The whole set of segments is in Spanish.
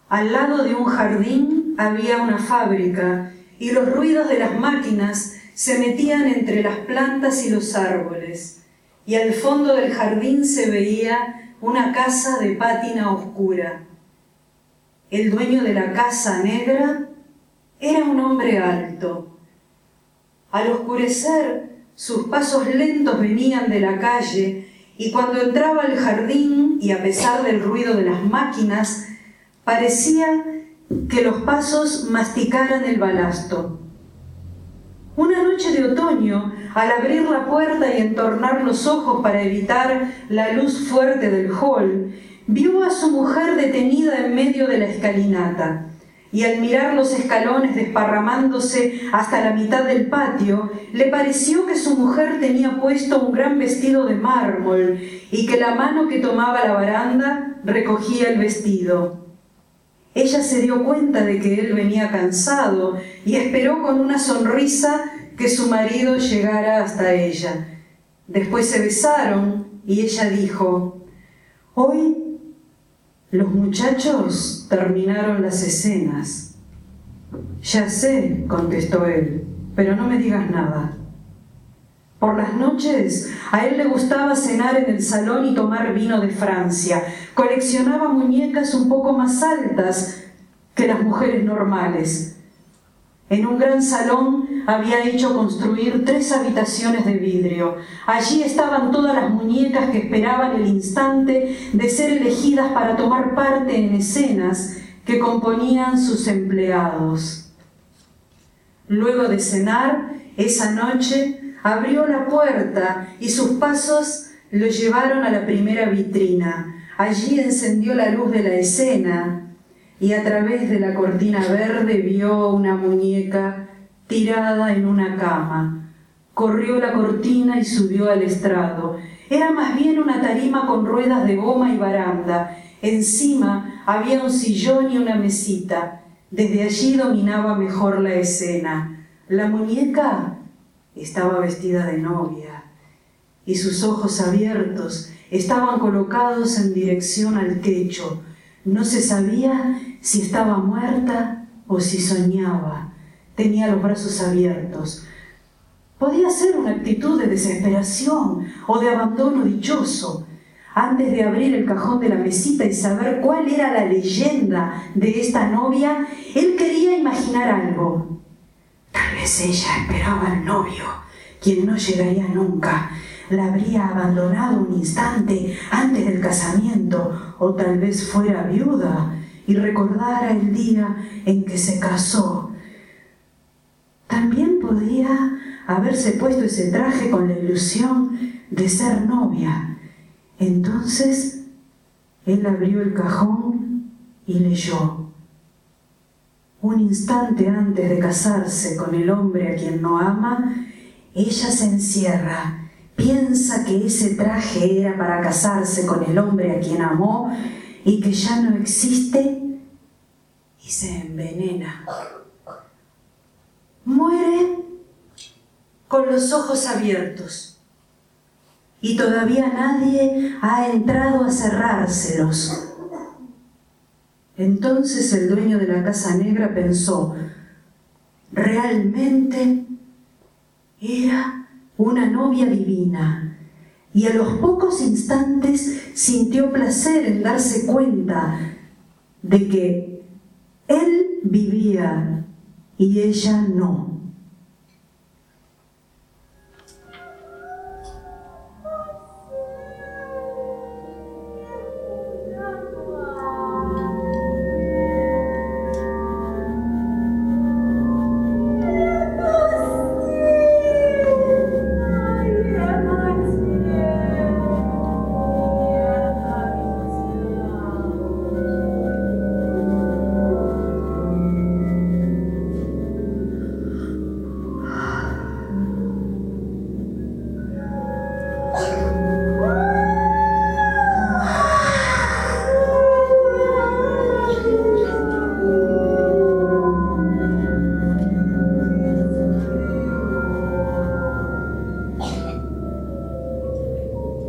Al lado de un jardín había una fábrica y los ruidos de las máquinas se metían entre las plantas y los árboles, y al fondo del jardín se veía una casa de pátina oscura. El dueño de la casa negra era un hombre alto. Al oscurecer, sus pasos lentos venían de la calle, y cuando entraba al jardín, y a pesar del ruido de las máquinas, parecía que los pasos masticaran el balasto. Una noche de otoño, al abrir la puerta y entornar los ojos para evitar la luz fuerte del hall, vio a su mujer detenida en medio de la escalinata, y al mirar los escalones desparramándose hasta la mitad del patio, le pareció que su mujer tenía puesto un gran vestido de mármol y que la mano que tomaba la baranda recogía el vestido. Ella se dio cuenta de que él venía cansado y esperó con una sonrisa que su marido llegara hasta ella. Después se besaron y ella dijo: «Hoy los muchachos terminaron las escenas». «Ya sé», contestó él, «pero no me digas nada». Por las noches a él le gustaba cenar en el salón y tomar vino de Francia. Coleccionaba muñecas un poco más altas que las mujeres normales. En un gran salón había hecho construir 3 habitaciones de vidrio. Allí estaban todas las muñecas que esperaban el instante de ser elegidas para tomar parte en escenas que componían sus empleados. Luego de cenar, esa noche, abrió la puerta y sus pasos lo llevaron a la primera vitrina. Allí encendió la luz de la escena y a través de la cortina verde vio una muñeca tirada en una cama. Corrió la cortina y subió al estrado. Era más bien una tarima con ruedas de goma y baranda. Encima había un sillón y una mesita. Desde allí dominaba mejor la escena. La muñeca estaba vestida de novia y sus ojos abiertos estaban colocados en dirección al techo. No se sabía si estaba muerta o si soñaba. Tenía los brazos abiertos. Podía ser una actitud de desesperación o de abandono dichoso. Antes de abrir el cajón de la mesita y saber cuál era la leyenda de esta novia, él quería imaginar algo. Tal vez ella esperaba al novio, quien no llegaría nunca. La habría abandonado un instante antes del casamiento, o tal vez fuera viuda y recordara el día en que se casó. También podía haberse puesto ese traje con la ilusión de ser novia. Entonces, él abrió el cajón y leyó: «Un instante antes de casarse con el hombre a quien no ama, ella se encierra, piensa que ese traje era para casarse con el hombre a quien amó y que ya no existe y se envenena. Muere con los ojos abiertos y todavía nadie ha entrado a cerrárselos». Entonces el dueño de la casa negra pensó: realmente era una novia divina, y a los pocos instantes sintió placer en darse cuenta de que él vivía y ella no.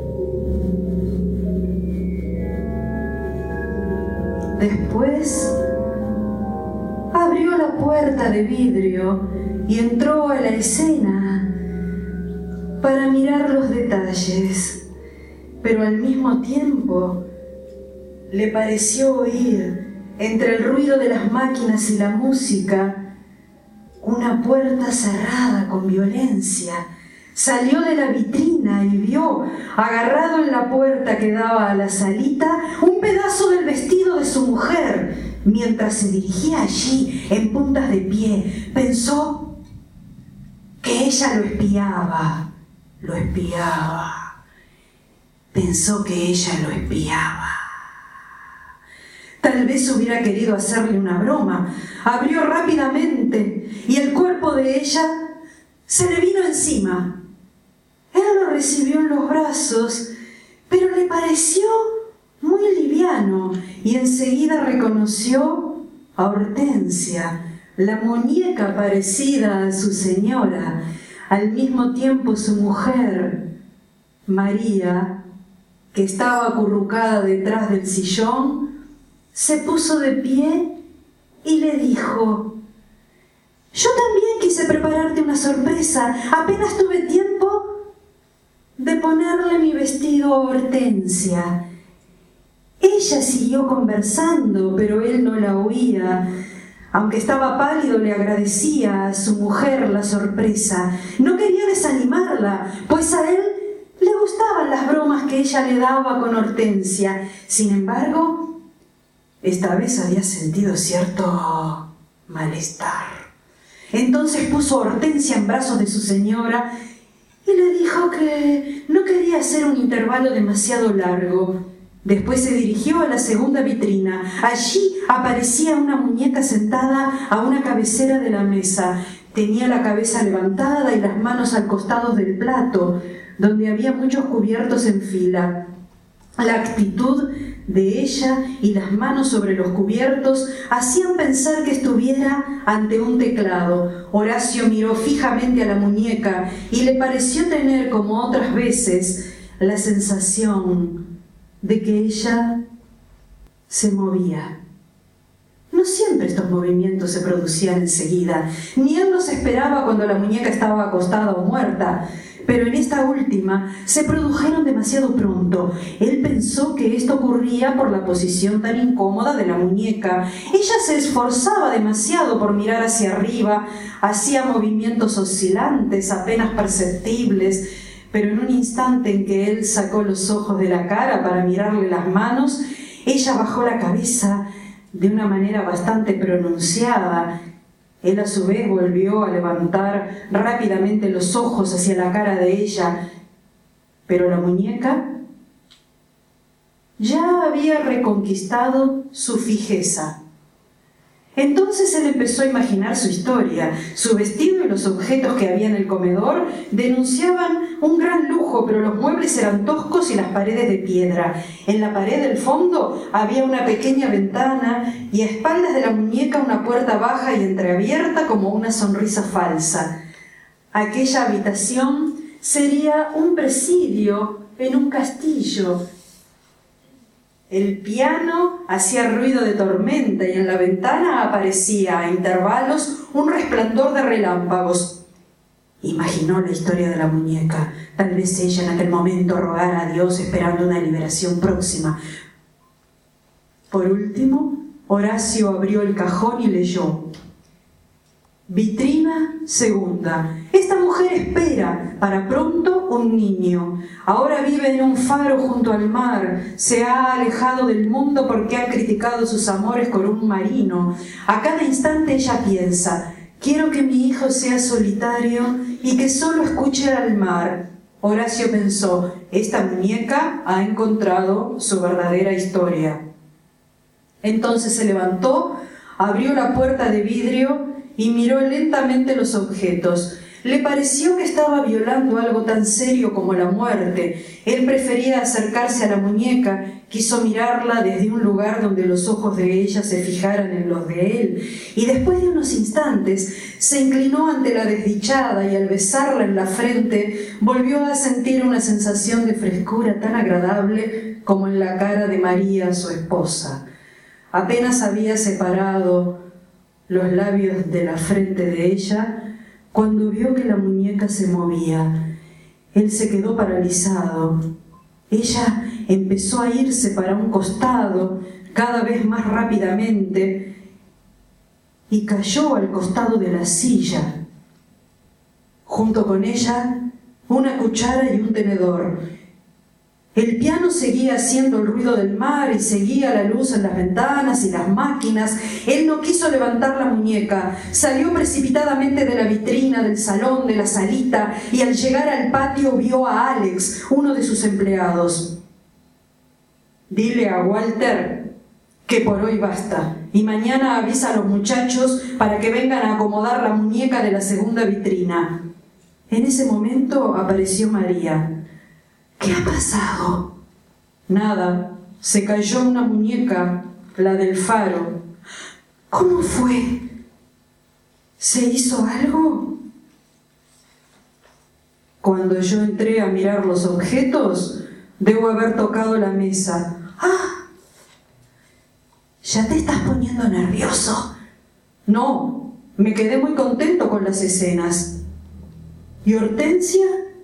Después la puerta de vidrio y entró a la escena para mirar los detalles, pero al mismo tiempo le pareció oír, entre el ruido de las máquinas y la música, una puerta cerrada con violencia. Salió de la vitrina y vio, agarrado en la puerta que daba a la salita, un pedazo del vestido de su mujer. Mientras se dirigía allí, en puntas de pie, pensó que ella lo espiaba. Pensó que ella lo espiaba. Tal vez hubiera querido hacerle una broma. Abrió rápidamente y el cuerpo de ella se le vino encima. Él lo recibió en los brazos, pero le pareció muy liviano y enseguida reconoció a Hortensia, la muñeca parecida a su señora, al mismo tiempo su mujer, María, que estaba acurrucada detrás del sillón, se puso de pie y le dijo: «Yo también quise prepararte una sorpresa. Apenas tuve tiempo de ponerle mi vestido a Hortensia». Ella siguió conversando, pero él no la oía. Aunque estaba pálido, le agradecía a su mujer la sorpresa. No quería desanimarla, pues a él le gustaban las bromas que ella le daba con Hortensia. Sin embargo, esta vez había sentido cierto malestar. Entonces puso a Hortensia en brazos de su señora y le dijo que no quería hacer un intervalo demasiado largo. Después se dirigió a la segunda vitrina. Allí aparecía una muñeca sentada a una cabecera de la mesa. Tenía la cabeza levantada y las manos al costado del plato, donde había muchos cubiertos en fila. La actitud de ella y las manos sobre los cubiertos hacían pensar que estuviera ante un teclado. Horacio miró fijamente a la muñeca y le pareció tener, como otras veces, la sensación de que ella se movía. No siempre estos movimientos se producían enseguida, ni él los esperaba cuando la muñeca estaba acostada o muerta, pero en esta última se produjeron demasiado pronto. Él pensó que esto ocurría por la posición tan incómoda de la muñeca. Ella se esforzaba demasiado por mirar hacia arriba, hacía movimientos oscilantes, apenas perceptibles, pero en un instante en que él sacó los ojos de la cara para mirarle las manos, ella bajó la cabeza de una manera bastante pronunciada. Él a su vez volvió a levantar rápidamente los ojos hacia la cara de ella, pero la muñeca ya había reconquistado su fijeza. Entonces él empezó a imaginar su historia. Su vestido y los objetos que había en el comedor denunciaban un gran lujo, pero los muebles eran toscos y las paredes de piedra. En la pared del fondo había una pequeña ventana y a espaldas de la muñeca una puerta baja y entreabierta como una sonrisa falsa. Aquella habitación sería un presidio en un castillo. El piano hacía ruido de tormenta y en la ventana aparecía a intervalos un resplandor de relámpagos. Imaginó la historia de la muñeca. Tal vez ella en aquel momento rogara a Dios esperando una liberación próxima. Por último, Horacio abrió el cajón y leyó: Vitrina segunda. Esta mujer espera para pronto un niño. Ahora vive en un faro junto al mar. Se ha alejado del mundo porque han criticado sus amores con un marino. A cada instante ella piensa: quiero que mi hijo sea solitario y que solo escuche al mar. Horacio pensó: esta muñeca ha encontrado su verdadera historia. Entonces se levantó, abrió la puerta de vidrio y miró lentamente los objetos. Le pareció que estaba violando algo tan serio como la muerte. Él prefería acercarse a la muñeca, quiso mirarla desde un lugar donde los ojos de ella se fijaran en los de él, y después de unos instantes se inclinó ante la desdichada y al besarla en la frente volvió a sentir una sensación de frescura tan agradable como en la cara de María, su esposa. Apenas había separado los labios de la frente de ella cuando vio que la muñeca se movía. Él se quedó paralizado. Ella empezó a irse para un costado cada vez más rápidamente y cayó al costado de la silla. Junto con ella, una cuchara y un tenedor. El piano seguía haciendo el ruido del mar y seguía la luz en las ventanas y las máquinas. Él no quiso levantar la muñeca. Salió precipitadamente de la vitrina, del salón, de la salita, y al llegar al patio vio a Alex, uno de sus empleados. «Dile a Walter que por hoy basta, y mañana avisa a los muchachos para que vengan a acomodar la muñeca de la segunda vitrina». En ese momento apareció María. «¿Qué ha pasado?» «Nada, se cayó una muñeca, la del faro». «¿Cómo fue? ¿Se hizo algo?» «Cuando yo entré a mirar los objetos, debo haber tocado la mesa». «¡Ah! ¿Ya te estás poniendo nervioso?» «No, me quedé muy contento con las escenas». «¿Y Hortensia?»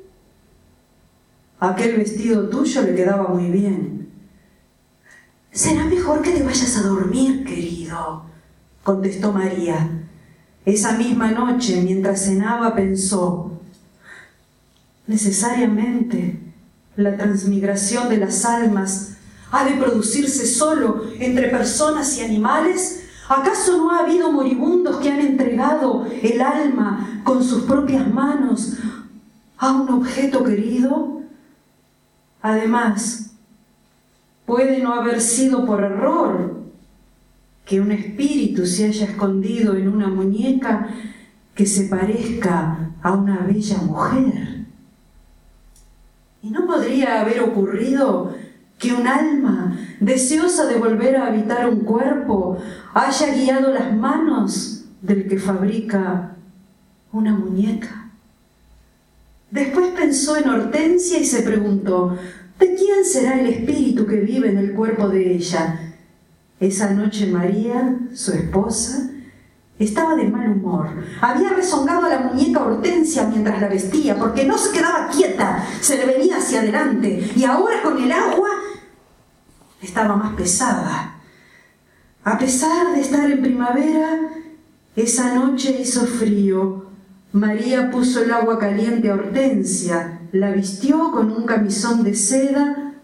«Aquel vestido tuyo le quedaba muy bien». «Será mejor que te vayas a dormir, querido», contestó María. Esa misma noche, mientras cenaba, pensó: «¿Necesariamente la transmigración de las almas ha de producirse solo entre personas y animales? ¿Acaso no ha habido moribundos que han entregado el alma con sus propias manos a un objeto querido? Además, puede no haber sido por error que un espíritu se haya escondido en una muñeca que se parezca a una bella mujer. ¿Y no podría haber ocurrido que un alma, deseosa de volver a habitar un cuerpo, haya guiado las manos del que fabrica una muñeca?» Después pensó en Hortensia y se preguntó: ¿de quién será el espíritu que vive en el cuerpo de ella? Esa noche María, su esposa, estaba de mal humor. Había rezongado a la muñeca Hortensia mientras la vestía, porque no se quedaba quieta, se le venía hacia adelante, y ahora con el agua estaba más pesada. A pesar de estar en primavera, esa noche hizo frío. María puso el agua caliente a Hortensia, la vistió con un camisón de seda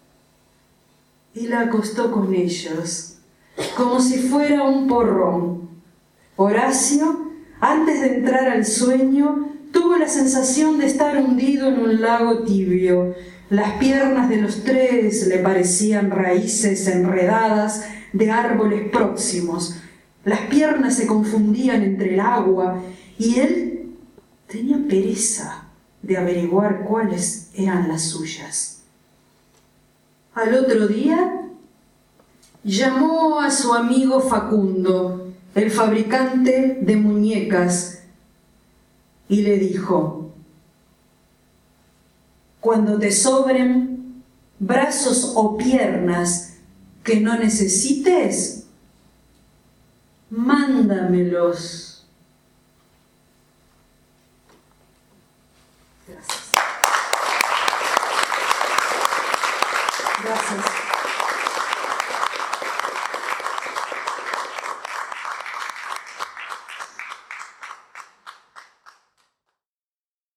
y la acostó con ellos, como si fuera un porrón. Horacio, antes de entrar al sueño, tuvo la sensación de estar hundido en un lago tibio. Las piernas de los tres le parecían raíces enredadas de árboles próximos. Las piernas se confundían entre el agua y él tenía pereza de averiguar cuáles eran las suyas. Al otro día, llamó a su amigo Facundo, el fabricante de muñecas, y le dijo: «Cuando te sobren brazos o piernas que no necesites, mándamelos».